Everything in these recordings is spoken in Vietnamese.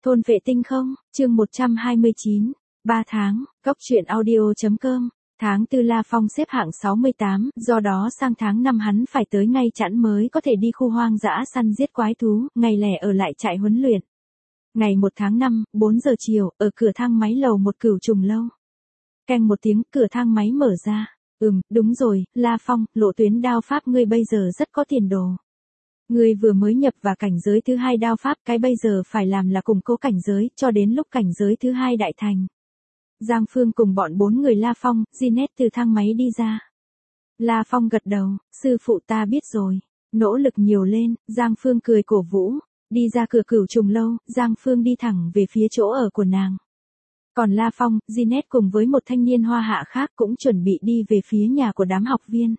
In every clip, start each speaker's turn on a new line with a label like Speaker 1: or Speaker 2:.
Speaker 1: Thôn vệ tinh không, chương 129, 3 tháng, góc truyện audio.com, tháng 4 La Phong xếp hạng 68, do đó sang tháng 5 hắn phải tới ngay chẵn mới có thể đi khu hoang dã săn giết quái thú, ngày lẻ ở lại trại huấn luyện. Ngày 1 tháng 5, 4 giờ chiều, ở cửa thang máy lầu một Cửu Trùng lâu. Keng một tiếng, cửa thang máy mở ra. Đúng rồi, La Phong, lộ tuyến đao pháp ngươi bây giờ rất có tiền đồ. Ngươi vừa mới nhập vào cảnh giới thứ 2 đao pháp, cái bây giờ phải làm là củng cố cảnh giới, cho đến lúc cảnh giới thứ 2 đại thành. Giang Phương cùng bọn 4 người La Phong, Ginette từ thang máy đi ra. La Phong gật đầu, sư phụ ta biết rồi, nỗ lực nhiều lên, Giang Phương cười cổ vũ, đi ra cửa Cửu Trùng lâu, Giang Phương đi thẳng về phía chỗ ở của nàng. Còn La Phong, Ginette cùng với một thanh niên hoa hạ khác cũng chuẩn bị đi về phía nhà của đám học viên.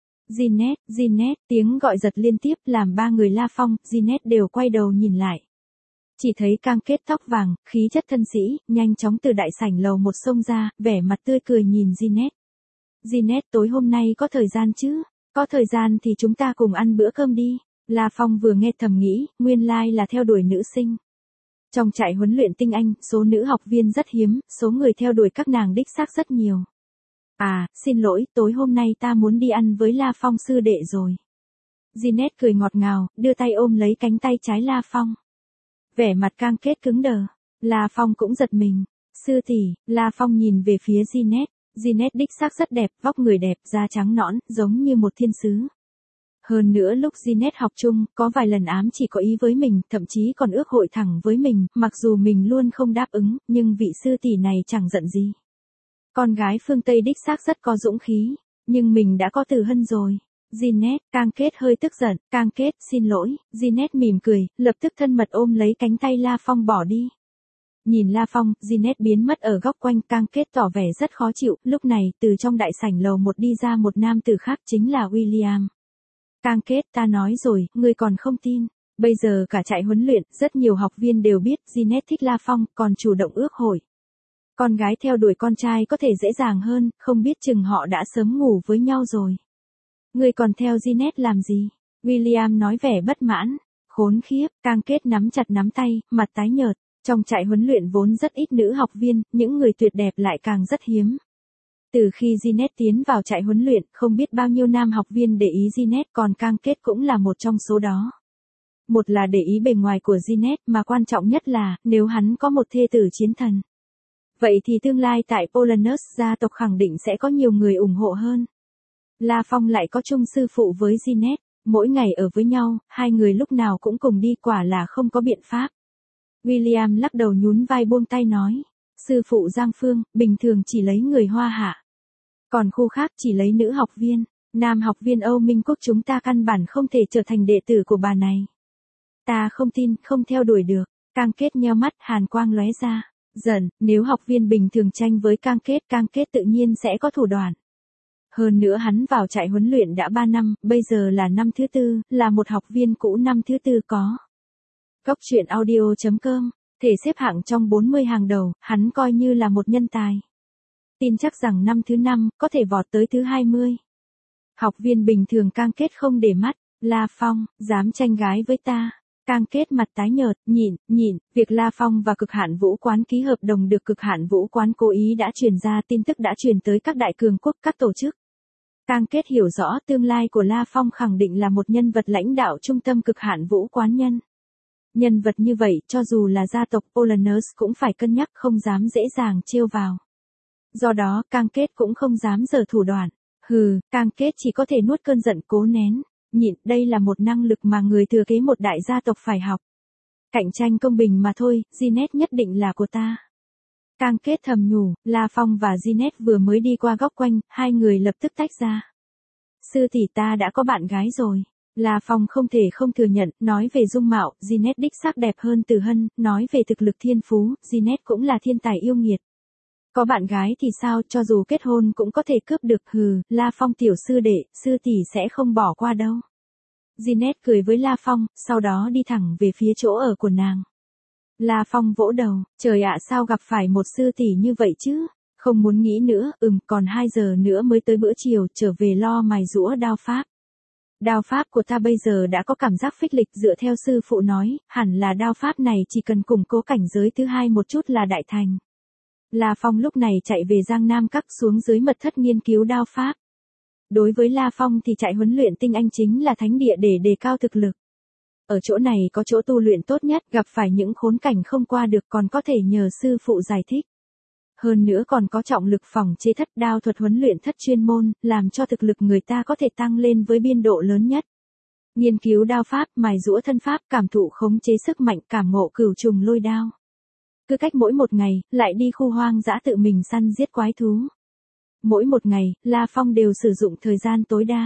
Speaker 1: Ginette, tiếng gọi giật liên tiếp làm ba người La Phong, Ginette đều quay đầu nhìn lại. Chỉ thấy Cang Kết tóc vàng, khí chất thân sĩ, nhanh chóng từ đại sảnh lầu một xông ra, vẻ mặt tươi cười nhìn Ginette. Ginette, tối hôm nay có thời gian chứ? Có thời gian thì chúng ta cùng ăn bữa cơm đi. La Phong vừa nghe thầm nghĩ, nguyên lai là theo đuổi nữ sinh. Trong trại huấn luyện tinh anh, số nữ học viên rất hiếm, số người theo đuổi các nàng đích xác rất nhiều. À, xin lỗi, tối hôm nay ta muốn đi ăn với La Phong sư đệ rồi. Ginette cười ngọt ngào, đưa tay ôm lấy cánh tay trái La Phong. Vẻ mặt Cang Kết cứng đờ, La Phong cũng giật mình. Sư tỷ, La Phong nhìn về phía Ginette. Ginette đích xác rất đẹp, vóc người đẹp, da trắng nõn, giống như một thiên sứ. Hơn nữa lúc Ginette học chung, có vài lần ám chỉ có ý với mình, thậm chí còn ước hội thẳng với mình, mặc dù mình luôn không đáp ứng, nhưng vị sư tỷ này chẳng giận gì. Con gái phương Tây đích xác rất có dũng khí, nhưng mình đã có từ hân rồi. Ginette, Cang Kết hơi tức giận, Cang Kết, xin lỗi, Ginette mỉm cười, lập tức thân mật ôm lấy cánh tay La Phong bỏ đi. Nhìn La Phong, Ginette biến mất ở góc quanh, Cang Kết tỏ vẻ rất khó chịu, lúc này, từ trong đại sảnh lầu một đi ra một nam tử khác chính là William. Cang Kết, ta nói rồi, ngươi còn không tin. Bây giờ cả trại huấn luyện, rất nhiều học viên đều biết Ginette thích La Phong, còn chủ động ước hội. Con gái theo đuổi con trai có thể dễ dàng hơn, không biết chừng họ đã sớm ngủ với nhau rồi. Ngươi còn theo Ginette làm gì? William nói vẻ bất mãn. Khốn khiếp, Cang Kết nắm chặt nắm tay, mặt tái nhợt. Trong trại huấn luyện vốn rất ít nữ học viên, những người tuyệt đẹp lại càng rất hiếm. Từ khi Ginette tiến vào trại huấn luyện, không biết bao nhiêu nam học viên để ý Ginette, còn Cang Kết cũng là một trong số đó. Một là để ý bề ngoài của Ginette, mà quan trọng nhất là, nếu hắn có một thê tử chiến thần. Vậy thì tương lai tại Polanus gia tộc khẳng định sẽ có nhiều người ủng hộ hơn. La Phong lại có chung sư phụ với Ginette, mỗi ngày ở với nhau, hai người lúc nào cũng cùng đi, quả là không có biện pháp. William lắc đầu nhún vai buông tay nói, sư phụ Giang Phương, bình thường chỉ lấy người Hoa hạ. Còn khu khác chỉ lấy nữ học viên, nam học viên Âu Minh Quốc chúng ta căn bản không thể trở thành đệ tử của bà này. Ta không tin, không theo đuổi được. Cang Kết nheo mắt, hàn quang lóe ra. Dần, nếu học viên bình thường tranh với Cang Kết tự nhiên sẽ có thủ đoạn. Hơn nữa hắn vào trại huấn luyện đã 3 năm, bây giờ là năm thứ 4, là một học viên cũ năm thứ 4 có. Góc truyện audio.com, thể xếp hạng trong 40 hàng đầu, hắn coi như là một nhân tài. Tin chắc rằng năm thứ 5, có thể vọt tới thứ 20. Học viên bình thường Cang Kết không để mắt, La Phong, dám tranh gái với ta. Cang Kết mặt tái nhợt, nhịn, việc La Phong và Cực Hạn Vũ Quán ký hợp đồng được Cực Hạn Vũ Quán cố ý đã truyền ra, tin tức đã truyền tới các đại cường quốc, các tổ chức. Cang Kết hiểu rõ tương lai của La Phong khẳng định là một nhân vật lãnh đạo trung tâm Cực Hạn Vũ Quán nhân. Nhân vật như vậy, cho dù là gia tộc Polanus cũng phải cân nhắc, không dám dễ dàng trêu vào. Do đó, Cang Kết cũng không dám giở thủ đoạn. Cang Kết chỉ có thể nuốt cơn giận cố nén. Nhịn, đây là một năng lực mà người thừa kế một đại gia tộc phải học. Cạnh tranh công bình mà thôi, Ginette nhất định là của ta. Cang Kết thầm nhủ, La Phong và Ginette vừa mới đi qua góc quanh, hai người lập tức tách ra. Sư tỷ, ta đã có bạn gái rồi. La Phong không thể không thừa nhận, nói về dung mạo, Ginette đích xác đẹp hơn Từ Hân, nói về thực lực thiên phú, Ginette cũng là thiên tài yêu nghiệt. Có bạn gái thì sao, cho dù kết hôn cũng có thể cướp được. La Phong tiểu sư đệ, sư tỷ sẽ không bỏ qua đâu. Ginette cười với La Phong, sau đó đi thẳng về phía chỗ ở của nàng. La Phong vỗ đầu, trời ạ, sao gặp phải một sư tỷ như vậy chứ? Không muốn nghĩ nữa, còn 2 giờ nữa mới tới bữa chiều, trở về lo mài giũa đao pháp. Đao pháp của ta bây giờ đã có cảm giác phích lịch, dựa theo sư phụ nói, hẳn là đao pháp này chỉ cần củng cố cảnh giới thứ hai một chút là đại thành. La Phong lúc này chạy về Giang Nam Các xuống dưới mật thất nghiên cứu đao pháp. Đối với La Phong thì trại huấn luyện tinh anh chính là thánh địa để đề cao thực lực. Ở chỗ này có chỗ tu luyện tốt nhất, gặp phải những khốn cảnh không qua được còn có thể nhờ sư phụ giải thích. Hơn nữa còn có trọng lực phòng chế thất, đao thuật huấn luyện thất chuyên môn, làm cho thực lực người ta có thể tăng lên với biên độ lớn nhất. Nghiên cứu đao pháp, mài giũa thân pháp, cảm thụ khống chế sức mạnh, cảm ngộ cửu trùng lôi đao. Cứ cách mỗi một ngày, lại đi khu hoang dã tự mình săn giết quái thú. Mỗi một ngày, La Phong đều sử dụng thời gian tối đa.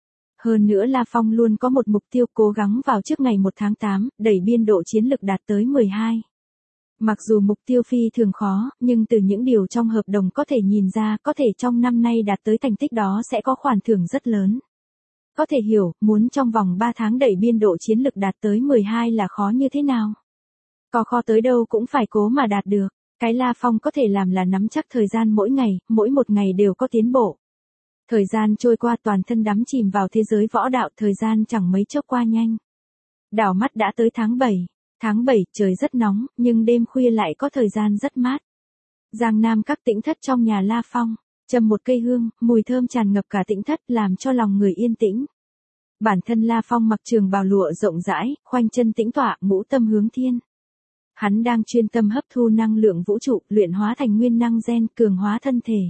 Speaker 1: Hơn nữa La Phong luôn có một mục tiêu, cố gắng vào trước ngày 1 tháng 8, đẩy biên độ chiến lực đạt tới 12. Mặc dù mục tiêu phi thường khó, nhưng từ những điều trong hợp đồng có thể nhìn ra, có thể trong năm nay đạt tới thành tích đó sẽ có khoản thưởng rất lớn. Có thể hiểu, muốn trong vòng 3 tháng đẩy biên độ chiến lực đạt tới 12 là khó như thế nào. Có khó tới đâu cũng phải cố mà đạt được. Cái La Phong có thể làm là nắm chắc thời gian mỗi một ngày đều có tiến bộ. Thời gian trôi qua, toàn thân đắm chìm vào thế giới võ đạo, thời gian chẳng mấy chốc qua nhanh. Đảo mắt đã tới tháng 7. Tháng 7 trời rất nóng, nhưng đêm khuya lại có thời gian rất mát. Giang Nam Các tĩnh thất trong nhà La Phong, châm một cây hương, mùi thơm tràn ngập cả tĩnh thất làm cho lòng người yên tĩnh. Bản thân La Phong mặc trường bào lụa rộng rãi, khoanh chân tĩnh tọa, ngũ tâm hướng thiên. Hắn đang chuyên tâm hấp thu năng lượng vũ trụ, luyện hóa thành nguyên năng gen, cường hóa thân thể.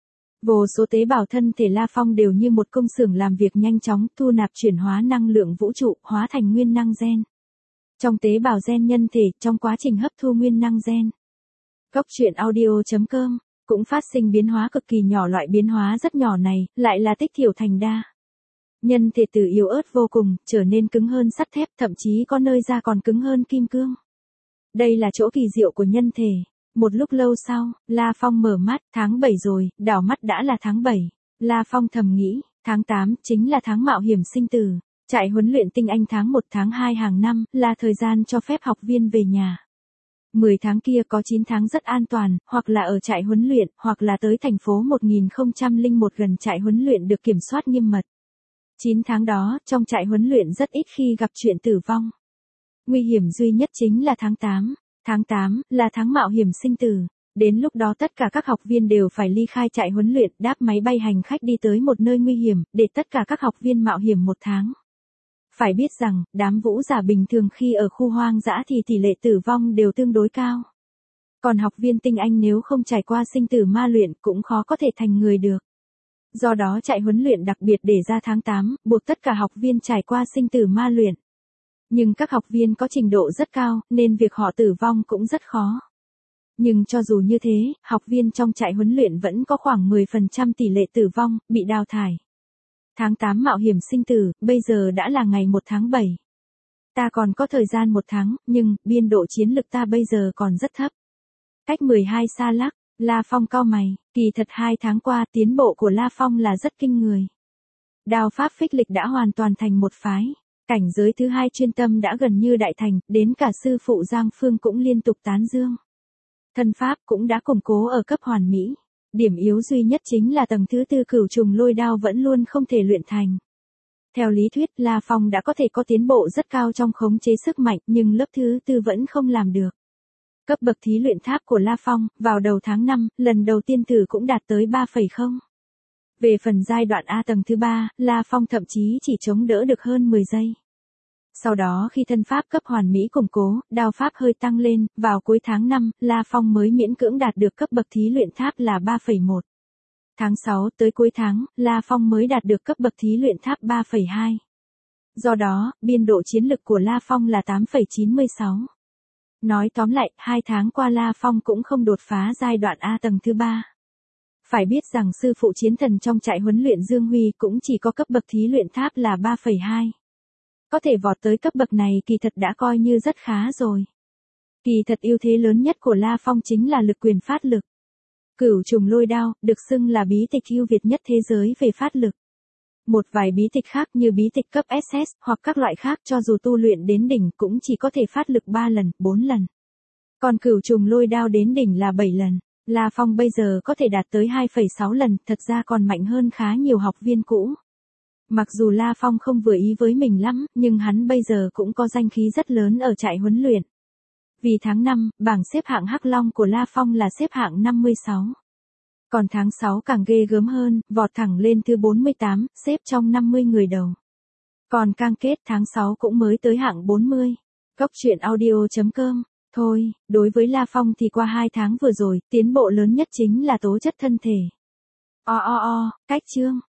Speaker 1: Vô số tế bào thân thể La Phong đều như một công xưởng làm việc nhanh chóng, thu nạp chuyển hóa năng lượng vũ trụ, hóa thành nguyên năng gen. Trong tế bào gen nhân thể, trong quá trình hấp thu nguyên năng gen, Góc truyện audio.com cũng phát sinh biến hóa cực kỳ nhỏ, loại biến hóa rất nhỏ này, lại là tích thiểu thành đa. Nhân thể từ yếu ớt vô cùng, trở nên cứng hơn sắt thép, thậm chí có nơi da còn cứng hơn kim cương. Đây là chỗ kỳ diệu của nhân thể. Một lúc lâu sau, La Phong mở mắt, tháng 7 rồi, đảo mắt đã là tháng 7. La Phong thầm nghĩ, tháng 8 chính là tháng mạo hiểm sinh tử. Trại huấn luyện tinh anh tháng 1 tháng 2 hàng năm là thời gian cho phép học viên về nhà. 10 tháng kia có 9 tháng rất an toàn, hoặc là ở trại huấn luyện, hoặc là tới thành phố 1001 gần trại huấn luyện được kiểm soát nghiêm mật. 9 tháng đó, trong trại huấn luyện rất ít khi gặp chuyện tử vong. Nguy hiểm duy nhất chính là tháng 8. Tháng 8 là tháng mạo hiểm sinh tử. Đến lúc đó tất cả các học viên đều phải ly khai trại huấn luyện, đáp máy bay hành khách đi tới một nơi nguy hiểm, để tất cả các học viên mạo hiểm 1 tháng. Phải biết rằng, đám vũ giả bình thường khi ở khu hoang dã thì tỷ lệ tử vong đều tương đối cao. Còn học viên tinh anh nếu không trải qua sinh tử ma luyện cũng khó có thể thành người được. Do đó trại huấn luyện đặc biệt để ra tháng 8, buộc tất cả học viên trải qua sinh tử ma luyện. Nhưng các học viên có trình độ rất cao, nên việc họ tử vong cũng rất khó. Nhưng cho dù như thế, học viên trong trại huấn luyện vẫn có khoảng 10% tỷ lệ tử vong, bị đào thải. Tháng 8 mạo hiểm sinh tử, bây giờ đã là ngày 1 tháng 7. Ta còn có thời gian 1 tháng, nhưng, biên độ chiến lực ta bây giờ còn rất thấp. Cách 12 xa lắc, La Phong cau mày, kỳ thật 2 tháng qua, tiến bộ của La Phong là rất kinh người. Đao pháp phích lịch đã hoàn toàn thành một phái. Cảnh giới thứ 2 chuyên tâm đã gần như đại thành, đến cả sư phụ Giang Phương cũng liên tục tán dương. Thân pháp cũng đã củng cố ở cấp hoàn mỹ. Điểm yếu duy nhất chính là tầng thứ 4 cửu trùng lôi đao vẫn luôn không thể luyện thành. Theo lý thuyết, La Phong đã có thể có tiến bộ rất cao trong khống chế sức mạnh, nhưng lớp thứ 4 vẫn không làm được. Cấp bậc thí luyện tháp của La Phong, vào đầu tháng 5, lần đầu tiên thử cũng đạt tới 3,0. Về phần giai đoạn A tầng thứ 3, La Phong thậm chí chỉ chống đỡ được hơn 10 giây. Sau đó khi thân pháp cấp hoàn mỹ củng cố, đao pháp hơi tăng lên, vào cuối tháng 5, La Phong mới miễn cưỡng đạt được cấp bậc thí luyện tháp là 3,1. Tháng 6 tới cuối tháng, La Phong mới đạt được cấp bậc thí luyện tháp 3,2. Do đó, biên độ chiến lực của La Phong là 8,96. Nói tóm lại, 2 tháng qua La Phong cũng không đột phá giai đoạn A tầng thứ 3. Phải biết rằng sư phụ chiến thần trong trại huấn luyện Dương Huy cũng chỉ có cấp bậc thí luyện tháp là 3,2. Có thể vọt tới cấp bậc này kỳ thật đã coi như rất khá rồi. Kỳ thật ưu thế lớn nhất của La Phong chính là lực quyền phát lực. Cửu trùng lôi đao, được xưng là bí tịch ưu việt nhất thế giới về phát lực. Một vài bí tịch khác như bí tịch cấp SS hoặc các loại khác cho dù tu luyện đến đỉnh cũng chỉ có thể phát lực 3 lần, 4 lần. Còn cửu trùng lôi đao đến đỉnh là 7 lần. La Phong bây giờ có thể đạt tới 2,6 lần, thật ra còn mạnh hơn khá nhiều học viên cũ. Mặc dù La Phong không vừa ý với mình lắm, nhưng hắn bây giờ cũng có danh khí rất lớn ở trại huấn luyện. Vì tháng 5, bảng xếp hạng Hắc Long của La Phong là xếp hạng 56. Còn tháng 6 càng ghê gớm hơn, vọt thẳng lên thứ 48, xếp trong 50 người đầu. Còn cam kết tháng 6 cũng mới tới hạng 40. Cốc truyện audio.com. Thôi, đối với La Phong thì qua 2 tháng vừa rồi, tiến bộ lớn nhất chính là tố chất thân thể. Cách chương.